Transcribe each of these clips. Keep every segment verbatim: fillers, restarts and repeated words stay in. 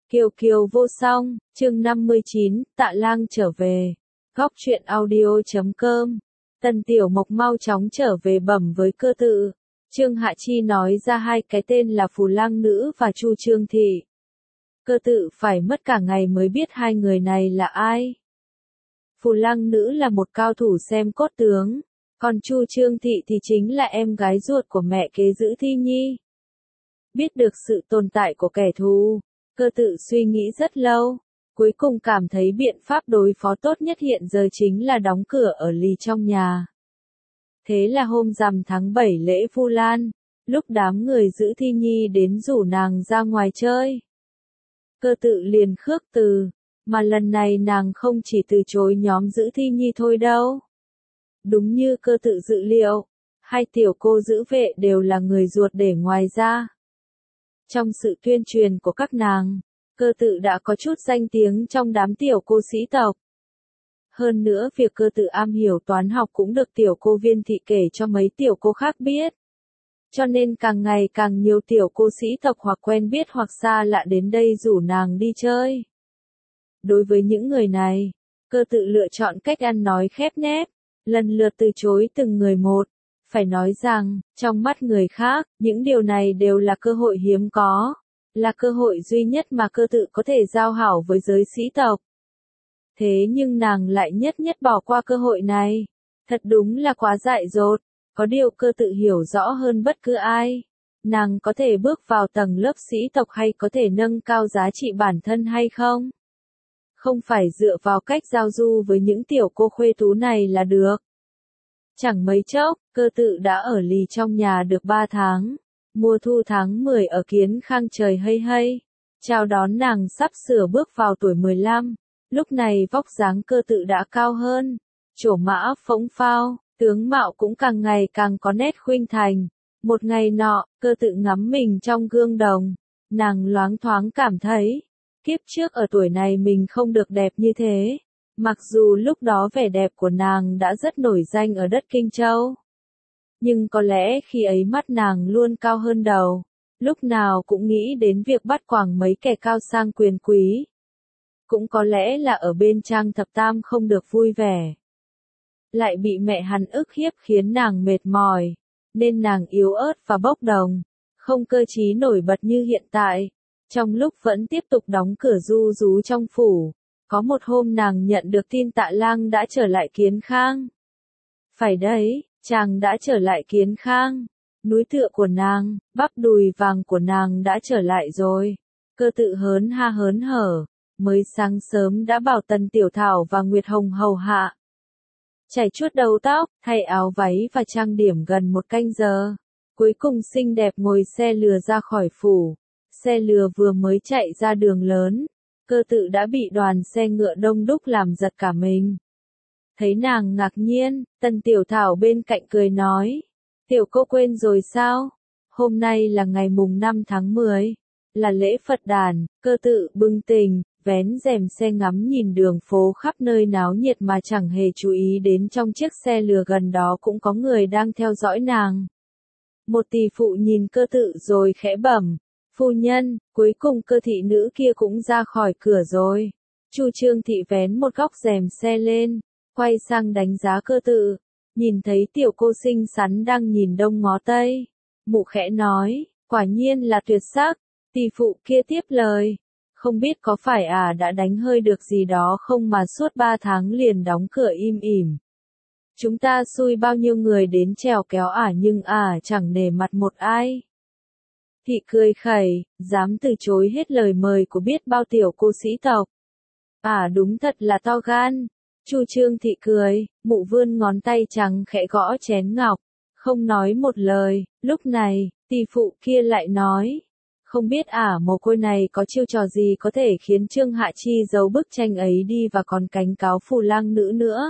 Kiều Kiều vô song, chương năm mươi chín, Tạ Lang trở về. Góc truyện audio chấm com. Tần Tiểu Mộc mau chóng trở về bẩm với Cơ Tự. Trương Hạ Chi nói ra hai cái tên là Phù Lang Nữ và Chu Trương Thị. Cơ Tự phải mất cả ngày mới biết hai người này là ai. Phù Lang Nữ là một cao thủ xem cốt tướng, còn Chu Trương Thị thì chính là em gái ruột của mẹ kế giữ Thi Nhi. Biết được sự tồn tại của kẻ thù, Cơ Tự suy nghĩ rất lâu, cuối cùng cảm thấy biện pháp đối phó tốt nhất hiện giờ chính là đóng cửa ở lì trong nhà. Thế là hôm rằm tháng bảy lễ Vu Lan, lúc đám người giữ Thi Nhi đến rủ nàng ra ngoài chơi, Cơ Tự liền khước từ, mà lần này nàng không chỉ từ chối nhóm giữ Thi Nhi thôi đâu. Đúng như Cơ Tự dự liệu, hai tiểu cô giữ vệ đều là người ruột để ngoài ra. Trong sự tuyên truyền của các nàng, Cơ Tự đã có chút danh tiếng trong đám tiểu cô sĩ tộc. Hơn nữa việc Cơ Tự am hiểu toán học cũng được tiểu cô Viên Thị kể cho mấy tiểu cô khác biết. Cho nên càng ngày càng nhiều tiểu cô sĩ tộc hoặc quen biết hoặc xa lạ đến đây rủ nàng đi chơi. Đối với những người này, Cơ Tự lựa chọn cách ăn nói khép nép, lần lượt từ chối từng người một. Phải nói rằng, trong mắt người khác, những điều này đều là cơ hội hiếm có, là cơ hội duy nhất mà Cơ Tự có thể giao hảo với giới sĩ tộc. Thế nhưng nàng lại nhất nhất bỏ qua cơ hội này. Thật đúng là quá dại dột. Có điều Cơ Tự hiểu rõ hơn bất cứ ai. Nàng có thể bước vào tầng lớp sĩ tộc hay có thể nâng cao giá trị bản thân hay không? Không phải dựa vào cách giao du với những tiểu cô khuê tú này là được. Chẳng mấy chốc, Cơ Tự đã ở lì trong nhà được ba tháng. Mùa thu tháng mười ở Kiến Khang trời hây hây. Chào đón nàng sắp sửa bước vào tuổi mười lăm. Lúc này vóc dáng Cơ Tự đã cao hơn. Trổ mã phỗng phao, tướng mạo cũng càng ngày càng có nét khuynh thành. Một ngày nọ, Cơ Tự ngắm mình trong gương đồng. Nàng loáng thoáng cảm thấy, kiếp trước ở tuổi này mình không được đẹp như thế. Mặc dù lúc đó vẻ đẹp của nàng đã rất nổi danh ở đất Kinh Châu. Nhưng có lẽ khi ấy mắt nàng luôn cao hơn đầu, lúc nào cũng nghĩ đến việc bắt quàng mấy kẻ cao sang quyền quý. Cũng có lẽ là ở bên Trang Thập Tam không được vui vẻ. Lại bị mẹ hắn ức hiếp khiến nàng mệt mỏi, nên nàng yếu ớt và bốc đồng, không cơ trí nổi bật như hiện tại. Trong lúc vẫn tiếp tục đóng cửa ru rú trong phủ, có một hôm nàng nhận được tin Tạ Lang đã trở lại Kiến Khang. Phải đấy, chàng đã trở lại Kiến Khang. Núi tựa của nàng, bắp đùi vàng của nàng đã trở lại rồi. Cơ Tự hớn ha hớn hở, mới sáng sớm đã bảo Tần Tiểu Thảo và Nguyệt Hồng hầu hạ. Chải chuốt đầu tóc, thay áo váy và trang điểm gần một canh giờ. Cuối cùng xinh đẹp ngồi xe lừa ra khỏi phủ. Xe lừa vừa mới chạy ra đường lớn, Cơ Tự đã bị đoàn xe ngựa đông đúc làm giật cả mình. Thấy nàng ngạc nhiên, Tần Tiểu Thảo bên cạnh cười nói, tiểu cô quên rồi sao? Hôm nay là ngày mùng năm tháng mười, là lễ Phật đản. Cơ Tự bừng tỉnh, vén rèm xe ngắm nhìn đường phố khắp nơi náo nhiệt mà chẳng hề chú ý đến trong chiếc xe lừa gần đó cũng có người đang theo dõi nàng. Một tỷ phụ nhìn Cơ Tự rồi khẽ bẩm, phu nhân, cuối cùng Cơ thị nữ kia cũng ra khỏi cửa rồi. Chu Trương Thị vén một góc rèm xe lên, quay sang đánh giá Cơ Tự, nhìn thấy tiểu cô xinh xắn đang nhìn đông ngó tây. Mụ khẽ nói, quả nhiên là tuyệt sắc. Tỷ phụ kia tiếp lời, không biết có phải à đã đánh hơi được gì đó không mà suốt ba tháng liền đóng cửa im ỉm. Chúng ta xui bao nhiêu người đến trèo kéo ả nhưng ả chẳng nể mặt một ai. Thị cười khẩy, dám từ chối hết lời mời của biết bao tiểu cô sĩ tộc. Ả đúng thật là to gan. Chu Trương Thị cười, mụ vươn ngón tay trắng khẽ gõ chén ngọc, không nói một lời. Lúc này, tỷ phụ kia lại nói, không biết ả mồ côi này có chiêu trò gì có thể khiến Trương Hạ Chi giấu bức tranh ấy đi và còn cánh cáo Phù Lang Nữ nữa.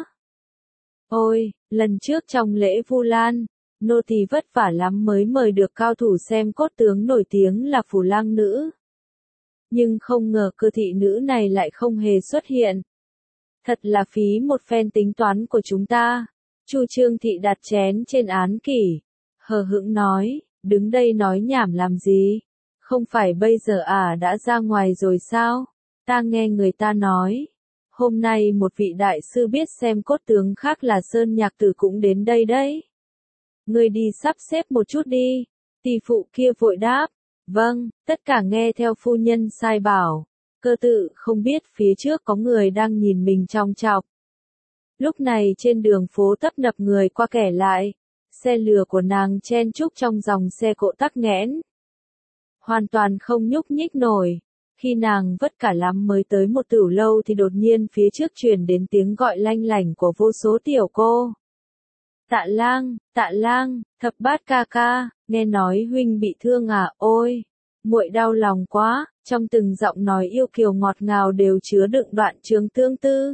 Ôi, lần trước trong lễ Vu Lan, nô tỳ vất vả lắm mới mời được cao thủ xem cốt tướng nổi tiếng là Phù Lang Nữ. Nhưng không ngờ Cơ thị nữ này lại không hề xuất hiện. Thật là phí một phen tính toán của chúng ta. Chu Trương Thị đặt chén trên án kỷ, hờ hững nói, đứng đây nói nhảm làm gì? Không phải bây giờ à đã ra ngoài rồi sao? Ta nghe người ta nói. Hôm nay một vị đại sư biết xem cốt tướng khác là Sơn Nhạc Tử cũng đến đây đấy. Ngươi đi sắp xếp một chút đi. Tỷ phụ kia vội đáp. Vâng, tất cả nghe theo phu nhân sai bảo. Cơ tự không biết phía trước có người đang nhìn mình chòng chọc. Lúc này trên đường phố tấp nập người qua kẻ lại. Xe lừa của nàng chen chúc trong dòng xe cộ tắc nghẽn. Hoàn toàn không nhúc nhích nổi. Khi nàng vất cả lắm mới tới một tửu lâu thì đột nhiên phía trước truyền đến tiếng gọi lanh lảnh của vô số tiểu cô. Tạ Lang, Tạ Lang, Thập Bát ca ca, nghe nói huynh bị thương à, ôi, muội đau lòng quá, trong từng giọng nói yêu kiều ngọt ngào đều chứa đựng đoạn trường tương tư.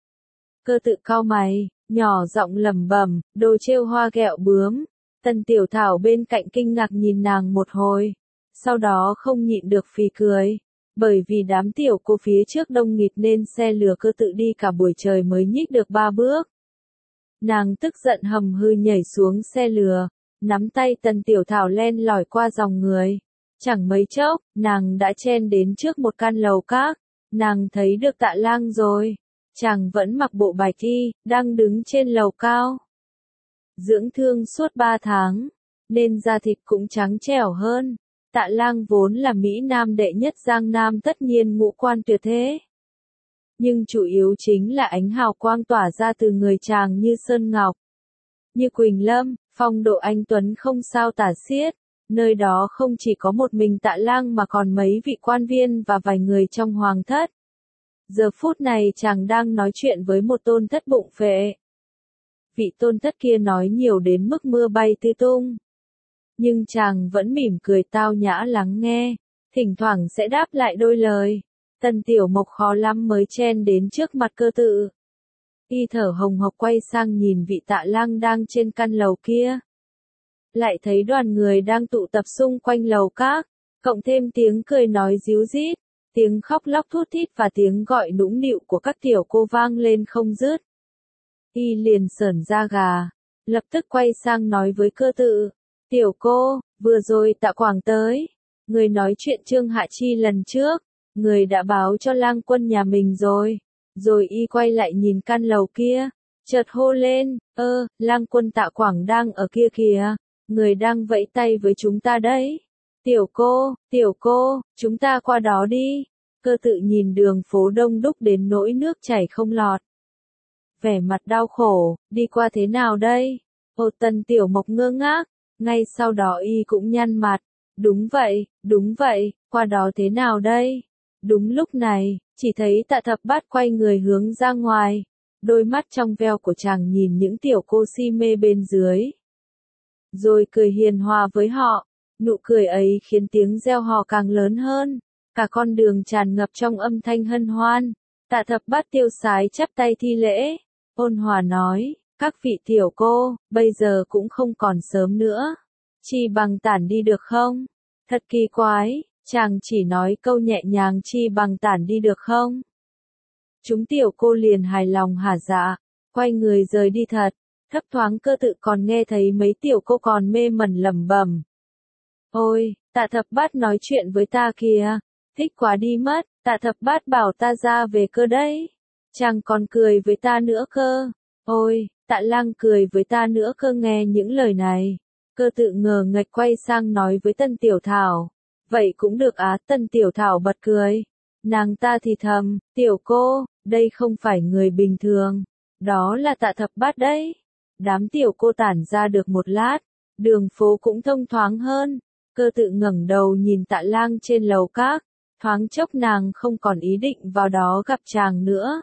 Cơ tự cau mày, nhỏ giọng lẩm bẩm, đồ trêu hoa ghẹo bướm. Tần Tiểu Thảo bên cạnh kinh ngạc nhìn nàng một hồi, sau đó không nhịn được phì cười. Bởi vì đám tiểu cô phía trước đông nghịt nên xe lừa cơ tự đi cả buổi trời mới nhích được ba bước. Nàng tức giận hầm hư nhảy xuống xe lừa, nắm tay Tần Tiểu Thảo len lỏi qua dòng người. Chẳng mấy chốc, nàng đã chen đến trước một căn lầu các, nàng thấy được Tạ Lang rồi. Chàng vẫn mặc bộ bạch y, đang đứng trên lầu cao. Dưỡng thương suốt ba tháng, nên da thịt cũng trắng trẻo hơn. Tạ Lang vốn là Mỹ Nam đệ nhất Giang Nam tất nhiên ngũ quan tuyệt thế. Nhưng chủ yếu chính là ánh hào quang tỏa ra từ người chàng như sơn ngọc. Như Quỳnh Lâm, phong độ anh tuấn không sao tả xiết. Nơi đó không chỉ có một mình Tạ Lang mà còn mấy vị quan viên và vài người trong hoàng thất. Giờ phút này chàng đang nói chuyện với một tôn thất bụng phệ. Vị tôn thất kia nói nhiều đến mức mưa bay tứ tung. Nhưng chàng vẫn mỉm cười tao nhã lắng nghe, thỉnh thoảng sẽ đáp lại đôi lời. Tần Tiểu Mộc khó lắm mới chen đến trước mặt cơ tự. Y thở hồng hộc quay sang nhìn vị Tạ Lang đang trên căn lầu kia. Lại thấy đoàn người đang tụ tập xung quanh lầu các, cộng thêm tiếng cười nói ríu rít, tiếng khóc lóc thút thít và tiếng gọi nũng nịu của các tiểu cô vang lên không dứt. Y liền sởn da gà, lập tức quay sang nói với cơ tự. Tiểu cô, vừa rồi Tạ Quảng tới. Người nói chuyện Trương Hạ Chi lần trước. Người đã báo cho Lang Quân nhà mình rồi. Rồi y quay lại nhìn căn lầu kia. Chợt hô lên, ơ, Lang Quân Tạ Quảng đang ở kia kìa. Người đang vẫy tay với chúng ta đấy. Tiểu cô, tiểu cô, chúng ta qua đó đi. Cơ tự nhìn đường phố đông đúc đến nỗi nước chảy không lọt. Vẻ mặt đau khổ, đi qua thế nào đây? Ô Tần Tiểu Mộc ngơ ngác. Ngay sau đó y cũng nhăn mặt. Đúng vậy, đúng vậy, qua đó thế nào đây? Đúng lúc này, chỉ thấy Tạ Thập Bát quay người hướng ra ngoài. Đôi mắt trong veo của chàng nhìn những tiểu cô si mê bên dưới. Rồi cười hiền hòa với họ. Nụ cười ấy khiến tiếng reo hò càng lớn hơn. Cả con đường tràn ngập trong âm thanh hân hoan. Tạ Thập Bát tiêu sái chắp tay thi lễ. Ôn hòa nói. Các vị tiểu cô, bây giờ cũng không còn sớm nữa. Chi bằng tản đi được không? Thật kỳ quái, chàng chỉ nói câu nhẹ nhàng chi bằng tản đi được không? Chúng tiểu cô liền hài lòng hả dạ, quay người rời đi thật. Thấp thoáng cơ tự còn nghe thấy mấy tiểu cô còn mê mẩn lẩm bẩm. Ôi, Tạ Thập Bát nói chuyện với ta kìa, thích quá đi mất, Tạ Thập Bát bảo ta ra về cơ đấy. Chàng còn cười với ta nữa cơ. Ôi, Tạ Lang cười với ta nữa cơ. Nghe những lời này, cơ tự ngờ ngạch quay sang nói với Tần Tiểu Thảo. Vậy cũng được á. Tần Tiểu Thảo bật cười. Nàng ta thì thầm, tiểu cô, đây không phải người bình thường. Đó là Tạ Thập Bát đấy. Đám tiểu cô tản ra được một lát, đường phố cũng thông thoáng hơn. Cơ tự ngẩng đầu nhìn Tạ Lang trên lầu các, thoáng chốc nàng không còn ý định vào đó gặp chàng nữa.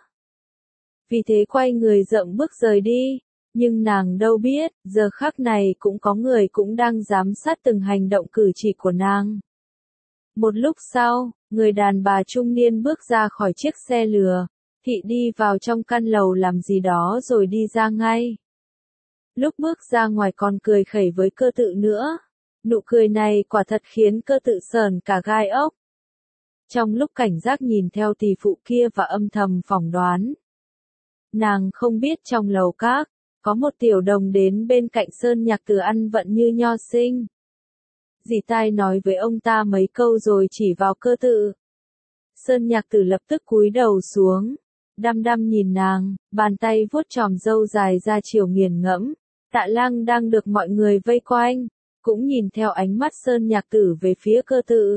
Vì thế quay người dậm bước rời đi, nhưng nàng đâu biết, giờ khắc này cũng có người cũng đang giám sát từng hành động cử chỉ của nàng. Một lúc sau, người đàn bà trung niên bước ra khỏi chiếc xe lừa, thị đi vào trong căn lầu làm gì đó rồi đi ra ngay. Lúc bước ra ngoài còn cười khẩy với cơ tự nữa. Nụ cười này quả thật khiến cơ tự sờn cả gai ốc. Trong lúc cảnh giác nhìn theo tỷ phụ kia và âm thầm phỏng đoán, nàng không biết trong lầu các, có một tiểu đồng đến bên cạnh Sơn Nhạc Tử ăn vận như nho sinh. dì tai nói với ông ta mấy câu rồi chỉ vào cơ tự. Sơn Nhạc Tử lập tức cúi đầu xuống, đăm đăm nhìn nàng, bàn tay vuốt chòm râu dài ra chiều nghiền ngẫm. Tạ Lang đang được mọi người vây quanh, cũng nhìn theo ánh mắt Sơn Nhạc Tử về phía cơ tự.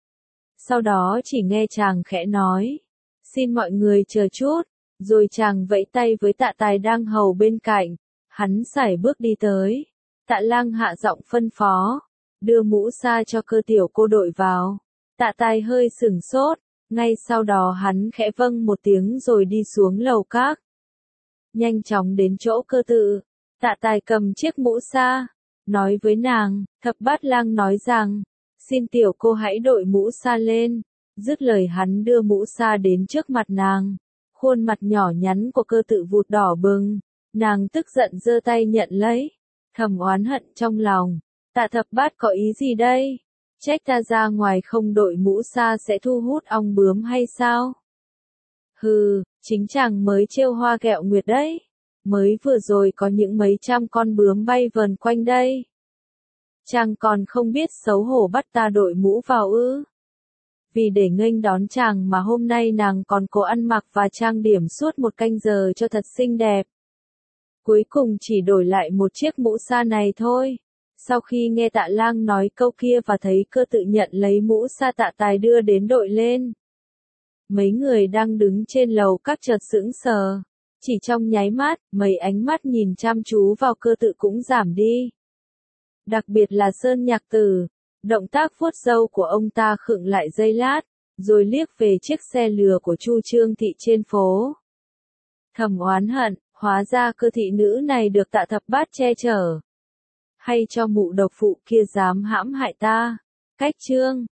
Sau đó chỉ nghe chàng khẽ nói, xin mọi người chờ chút, rồi chàng vẫy tay với Tạ Tài đang hầu bên cạnh, hắn sải bước đi tới. Tạ Lang hạ giọng phân phó, đưa mũ sa cho cơ tiểu cô đội vào. Tạ Tài hơi sửng sốt, ngay sau đó hắn khẽ vâng một tiếng rồi đi xuống lầu các. Nhanh chóng đến chỗ cơ tự, Tạ Tài cầm chiếc mũ sa, nói với nàng, Thập Bát Lang nói rằng, xin tiểu cô hãy đội mũ sa lên. Dứt lời hắn đưa mũ sa đến trước mặt nàng, khuôn mặt nhỏ nhắn của cơ tự vụt đỏ bừng, nàng tức giận giơ tay nhận lấy, thầm oán hận trong lòng, Tạ Thập Bát có ý gì đây? Trách ta ra ngoài không đội mũ sa sẽ thu hút ong bướm hay sao? Hừ, chính chàng mới trêu hoa ghẹo nguyệt đấy. Mới vừa rồi có những mấy trăm con bướm bay vờn quanh đây. Chàng còn không biết xấu hổ bắt ta đội mũ vào ư? Vì để nghênh đón chàng mà hôm nay nàng còn cố ăn mặc và trang điểm suốt một canh giờ cho thật xinh đẹp. Cuối cùng chỉ đổi lại một chiếc mũ sa này thôi. Sau khi nghe Tạ Lang nói câu kia và thấy cơ tự nhận lấy mũ sa Tạ Tài đưa đến đội lên, mấy người đang đứng trên lầu các chợt sững sờ. Chỉ trong nháy mắt, mấy ánh mắt nhìn chăm chú vào cơ tự cũng giảm đi. Đặc biệt là Sơn Nhạc Tử, động tác vuốt râu của ông ta khựng lại giây lát, rồi liếc về chiếc xe lừa của Chu Trương Thị trên phố. Thầm oán hận, hóa ra cơ thị nữ này được Tạ Thập Bát che chở. Hay cho mụ độc phụ kia dám hãm hại ta. Cách chương